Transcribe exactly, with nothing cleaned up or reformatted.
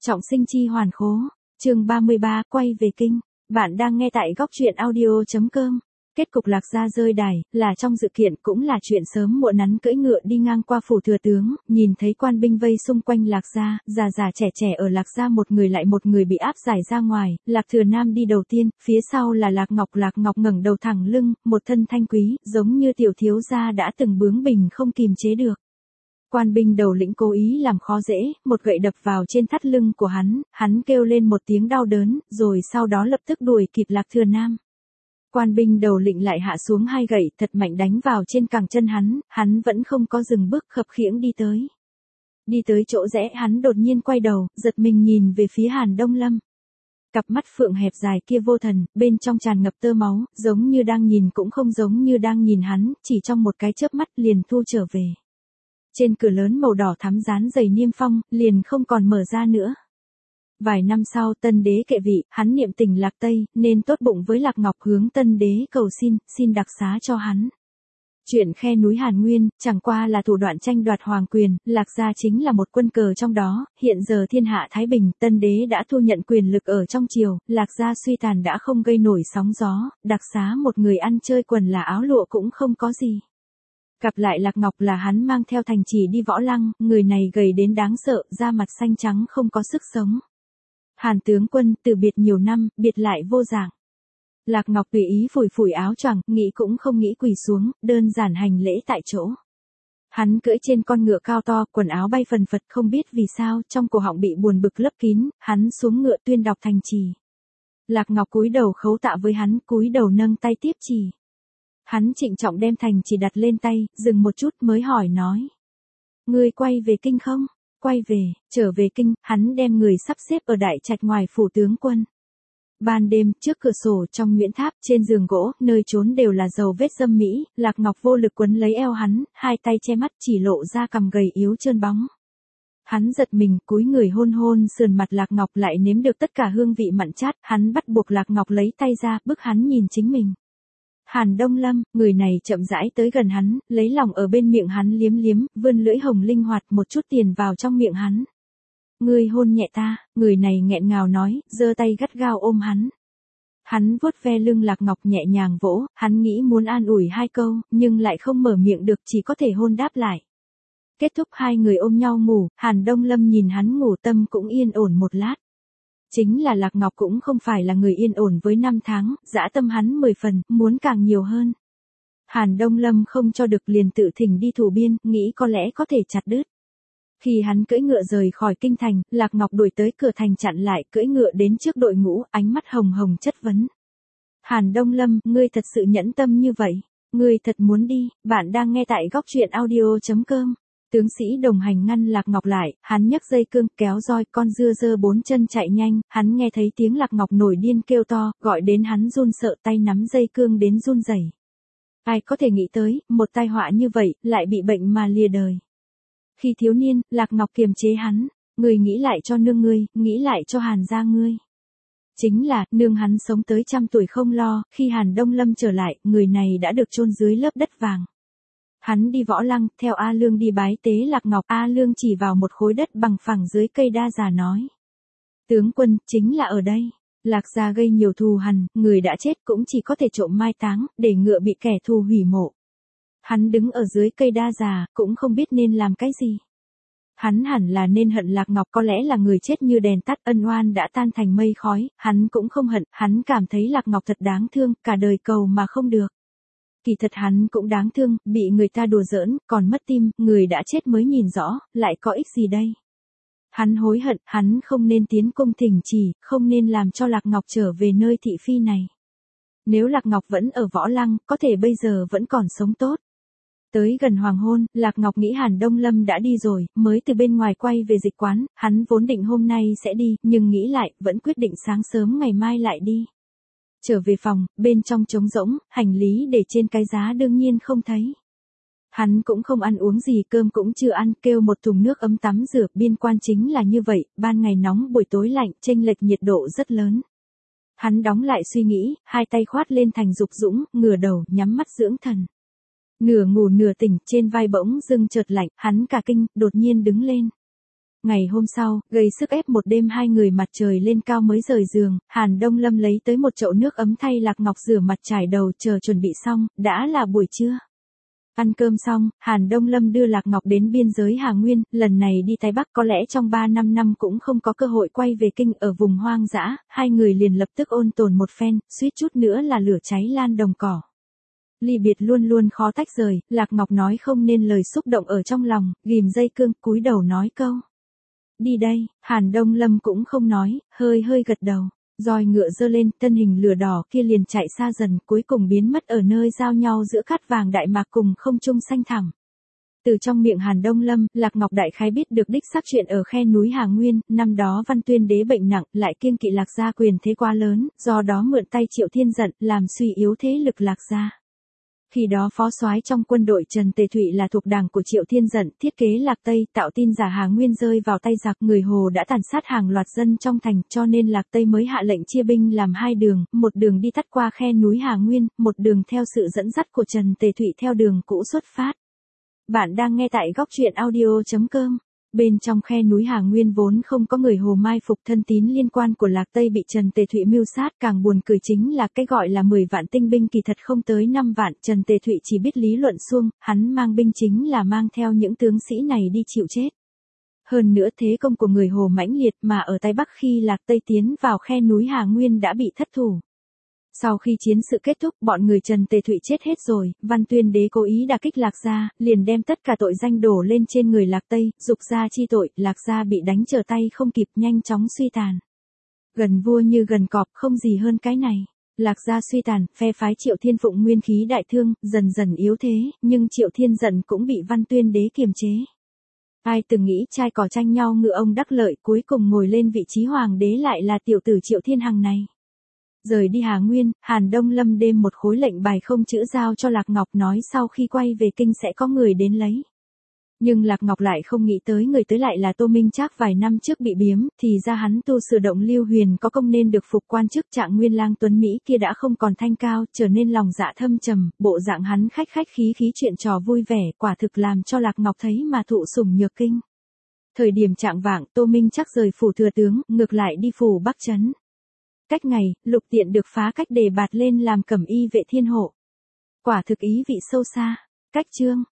Trọng sinh chi hoàn khố, chương ba mươi ba, quay về kinh. Bạn đang nghe tại góc truyện audio chấm com. Kết cục Lạc Gia rơi đài, là trong dự kiện cũng là chuyện sớm muộn. Hắn cưỡi ngựa đi ngang qua phủ thừa tướng, nhìn thấy quan binh vây xung quanh Lạc Gia, già già trẻ trẻ ở Lạc Gia một người lại một người bị áp giải ra ngoài. Lạc Thừa Nam đi đầu tiên, phía sau là Lạc Ngọc. Lạc Ngọc ngẩng đầu thẳng lưng, một thân thanh quý, giống như tiểu thiếu gia đã từng bướng bỉnh không kìm chế được. Quan binh đầu lĩnh cố ý làm khó dễ, một gậy đập vào trên thắt lưng của hắn, hắn kêu lên một tiếng đau đớn, rồi sau đó lập tức đuổi kịp Lạc Thừa Nam. Quan binh đầu lĩnh lại hạ xuống hai gậy thật mạnh đánh vào trên cẳng chân hắn, hắn vẫn không có dừng bước, khập khiễng đi tới. Đi tới chỗ rẽ hắn đột nhiên quay đầu, giật mình nhìn về phía Hàn Đông Lâm. Cặp mắt phượng hẹp dài kia vô thần, bên trong tràn ngập tơ máu, giống như đang nhìn cũng không giống như đang nhìn hắn, chỉ trong một cái chớp mắt liền thu trở về. Trên cửa lớn màu đỏ thắm dán dày niêm phong, liền không còn mở ra nữa. Vài năm sau Tân Đế kệ vị, hắn niệm tình Lạc Tây, nên tốt bụng với Lạc Ngọc, hướng Tân Đế cầu xin, xin đặc xá cho hắn. Chuyện khe núi Hàn Nguyên, chẳng qua là thủ đoạn tranh đoạt hoàng quyền, Lạc Gia chính là một quân cờ trong đó, hiện giờ thiên hạ thái bình, Tân Đế đã thu nhận quyền lực ở trong triều, Lạc Gia suy tàn đã không gây nổi sóng gió, đặc xá một người ăn chơi quần là áo lụa cũng không có gì. Gặp lại Lạc Ngọc là hắn mang theo thành trì đi võ lăng, người này gầy đến đáng sợ, da mặt xanh trắng không có sức sống. Hàn tướng quân, từ biệt nhiều năm, biệt lại vô dạng. Lạc Ngọc tùy ý phủi phủi áo choàng, nghĩ cũng không nghĩ quỳ xuống, đơn giản hành lễ tại chỗ. Hắn cưỡi trên con ngựa cao to, quần áo bay phần phật, không biết vì sao, trong cổ họng bị buồn bực lấp kín, hắn xuống ngựa tuyên đọc thành trì. Lạc Ngọc cúi đầu khấu tạ với hắn, cúi đầu nâng tay tiếp trì. Hắn trịnh trọng đem thành chỉ đặt lên tay, dừng một chút mới hỏi nói. Ngươi quay về kinh không? Quay về, trở về kinh, hắn đem người sắp xếp ở đại trạch ngoài phủ tướng quân. Ban đêm, trước cửa sổ trong Nguyễn Tháp, trên giường gỗ, nơi trốn đều là dầu vết dâm mỹ, Lạc Ngọc vô lực quấn lấy eo hắn, hai tay che mắt chỉ lộ ra cằm gầy yếu trơn bóng. Hắn giật mình, cúi người hôn hôn sườn mặt Lạc Ngọc, lại nếm được tất cả hương vị mặn chát, hắn bắt buộc Lạc Ngọc lấy tay ra, bức hắn nhìn chính mình. Hàn Đông Lâm, người này chậm rãi tới gần hắn, lấy lòng ở bên miệng hắn liếm liếm, vươn lưỡi hồng linh hoạt một chút tiền vào trong miệng hắn. Ngươi hôn nhẹ ta, người này nghẹn ngào nói, giơ tay gắt gao ôm hắn. Hắn vuốt ve lưng Lạc Ngọc nhẹ nhàng vỗ, hắn nghĩ muốn an ủi hai câu, nhưng lại không mở miệng được, chỉ có thể hôn đáp lại. Kết thúc hai người ôm nhau ngủ, Hàn Đông Lâm nhìn hắn ngủ tâm cũng yên ổn một lát. Chính là Lạc Ngọc cũng không phải là người yên ổn với năm tháng, dã tâm hắn mười phần, muốn càng nhiều hơn. Hàn Đông Lâm không cho được liền tự thỉnh đi thủ biên, nghĩ có lẽ có thể chặt đứt. Khi hắn cưỡi ngựa rời khỏi kinh thành, Lạc Ngọc đuổi tới cửa thành chặn lại, cưỡi ngựa đến trước đội ngũ, ánh mắt hồng hồng chất vấn. Hàn Đông Lâm, ngươi thật sự nhẫn tâm như vậy, ngươi thật muốn đi, bạn đang nghe tại góc truyện audio chấm com. Tướng sĩ đồng hành ngăn Lạc Ngọc lại, hắn nhấc dây cương, kéo roi, con dưa dơ bốn chân chạy nhanh, hắn nghe thấy tiếng Lạc Ngọc nổi điên kêu to, gọi đến hắn run sợ, tay nắm dây cương đến run rẩy. Ai có thể nghĩ tới, một tai họa như vậy, lại bị bệnh mà lìa đời. Khi thiếu niên, Lạc Ngọc kiềm chế hắn, ngươi nghĩ lại cho nương ngươi, nghĩ lại cho Hàn gia ngươi. Chính là, nương hắn sống tới trăm tuổi không lo, khi Hàn Đông Lâm trở lại, người này đã được chôn dưới lớp đất vàng. Hắn đi võ lăng, theo A Lương đi bái tế Lạc Ngọc, A Lương chỉ vào một khối đất bằng phẳng dưới cây đa già nói. Tướng quân, chính là ở đây. Lạc Gia gây nhiều thù hằn, người đã chết cũng chỉ có thể trộm mai táng, để ngựa bị kẻ thù hủy mộ. Hắn đứng ở dưới cây đa già, cũng không biết nên làm cái gì. Hắn hẳn là nên hận Lạc Ngọc, có lẽ là người chết như đèn tắt, ân oan đã tan thành mây khói, hắn cũng không hận, hắn cảm thấy Lạc Ngọc thật đáng thương, cả đời cầu mà không được. Kỳ thật hắn cũng đáng thương, bị người ta đùa giỡn, còn mất tim, người đã chết mới nhìn rõ, lại có ích gì đây. Hắn hối hận, hắn không nên tiến cung thỉnh chỉ, không nên làm cho Lạc Ngọc trở về nơi thị phi này. Nếu Lạc Ngọc vẫn ở võ lăng, có thể bây giờ vẫn còn sống tốt. Tới gần hoàng hôn, Lạc Ngọc nghĩ Hàn Đông Lâm đã đi rồi, mới từ bên ngoài quay về dịch quán, hắn vốn định hôm nay sẽ đi, nhưng nghĩ lại, vẫn quyết định sáng sớm ngày mai lại đi. Trở về phòng, bên trong trống rỗng, hành lý để trên cái giá đương nhiên không thấy. Hắn cũng không ăn uống gì, cơm cũng chưa ăn, kêu một thùng nước ấm tắm rửa, biên quan chính là như vậy, ban ngày nóng buổi tối lạnh, chênh lệch nhiệt độ rất lớn. Hắn đóng lại suy nghĩ, hai tay khoát lên thành dục dũng, ngửa đầu, nhắm mắt dưỡng thần. Nửa ngủ nửa tỉnh, trên vai bỗng dưng chợt lạnh, hắn cả kinh, đột nhiên đứng lên. Ngày hôm sau, gây sức ép một đêm hai người mặt trời lên cao mới rời giường, Hàn Đông Lâm lấy tới một chậu nước ấm thay Lạc Ngọc rửa mặt trải đầu chờ chuẩn bị xong, đã là buổi trưa. Ăn cơm xong, Hàn Đông Lâm đưa Lạc Ngọc đến biên giới Hà Nguyên, lần này đi Tây Bắc có lẽ trong ba năm năm cũng không có cơ hội quay về kinh ở vùng hoang dã, hai người liền lập tức ôn tồn một phen, suýt chút nữa là lửa cháy lan đồng cỏ. Ly biệt luôn luôn khó tách rời, Lạc Ngọc nói không nên lời xúc động ở trong lòng, ghim dây cương, cúi đầu nói câu. Đi đây, Hàn Đông Lâm cũng không nói, hơi hơi gật đầu. Roi ngựa giơ lên, thân hình lửa đỏ kia liền chạy xa dần, cuối cùng biến mất ở nơi giao nhau giữa cát vàng Đại Mạc cùng không trung xanh thẳm. Từ trong miệng Hàn Đông Lâm, Lạc Ngọc đại khái biết được đích xác chuyện ở khe núi Hà Nguyên, năm đó Văn Tuyên đế bệnh nặng, lại kiêng kỵ Lạc gia quyền thế quá lớn, do đó mượn tay Triệu Thiên Giận, làm suy yếu thế lực Lạc gia. Khi đó phó soái trong quân đội Trần Tề Thụy là thuộc đảng của Triệu Thiên Giận, thiết kế Lạc Tây, tạo tin giả Hà Nguyên rơi vào tay giặc, người Hồ đã tàn sát hàng loạt dân trong thành, cho nên Lạc Tây mới hạ lệnh chia binh làm hai đường, một đường đi tắt qua khe núi Hà Nguyên, một đường theo sự dẫn dắt của Trần Tề Thụy theo đường cũ xuất phát. Bạn đang nghe tại góc truyện audio chấm com. Bên trong khe núi Hà Nguyên vốn không có người Hồ mai phục, thân tín liên quan của Lạc Tây bị Trần Tề Thụy mưu sát, càng buồn cười chính là cái gọi là mười vạn tinh binh kỳ thật không tới năm vạn, Trần Tề Thụy chỉ biết lý luận suông, hắn mang binh chính là mang theo những tướng sĩ này đi chịu chết. Hơn nữa thế công của người Hồ mãnh liệt mà ở Tây Bắc khi Lạc Tây tiến vào khe núi Hà Nguyên đã bị thất thủ. Sau khi chiến sự kết thúc, bọn người Trần Tề Thụy chết hết rồi, Văn Tuyên đế cố ý đả kích Lạc gia, liền đem tất cả tội danh đổ lên trên người Lạc Tây, dục gia chi tội, Lạc gia bị đánh trở tay không kịp, nhanh chóng suy tàn. Gần vua như gần cọp, không gì hơn cái này. Lạc gia suy tàn, phe phái Triệu Thiên Phụng nguyên khí đại thương, dần dần yếu thế, nhưng Triệu Thiên Giận cũng bị Văn Tuyên đế kiềm chế. Ai từng nghĩ trai cỏ tranh nhau ngựa ông đắc lợi, cuối cùng ngồi lên vị trí hoàng đế lại là tiểu tử Triệu Thiên Hằng này. Rời đi Hà Nguyên, Hàn Đông Lâm đem một khối lệnh bài không chữ giao cho Lạc Ngọc, nói sau khi quay về kinh sẽ có người đến lấy. Nhưng Lạc Ngọc lại không nghĩ tới người tới lại là Tô Minh Trác vài năm trước bị biếm, thì ra hắn tu sửa động Lưu Huyền có công nên được phục quan chức, Trạng Nguyên lang tuấn Mỹ kia đã không còn thanh cao, trở nên lòng dạ thâm trầm, bộ dạng hắn khách khách khí khí chuyện trò vui vẻ, quả thực làm cho Lạc Ngọc thấy mà thụ sủng nhược kinh. Thời điểm trạng vạng, Tô Minh Trác rời phủ thừa tướng, ngược lại đi phủ Bắc Trấn. Cách ngày, Lục Tiện được phá cách đề bạt lên làm cẩm y vệ thiên hộ. Quả thực ý vị sâu xa. Cách chương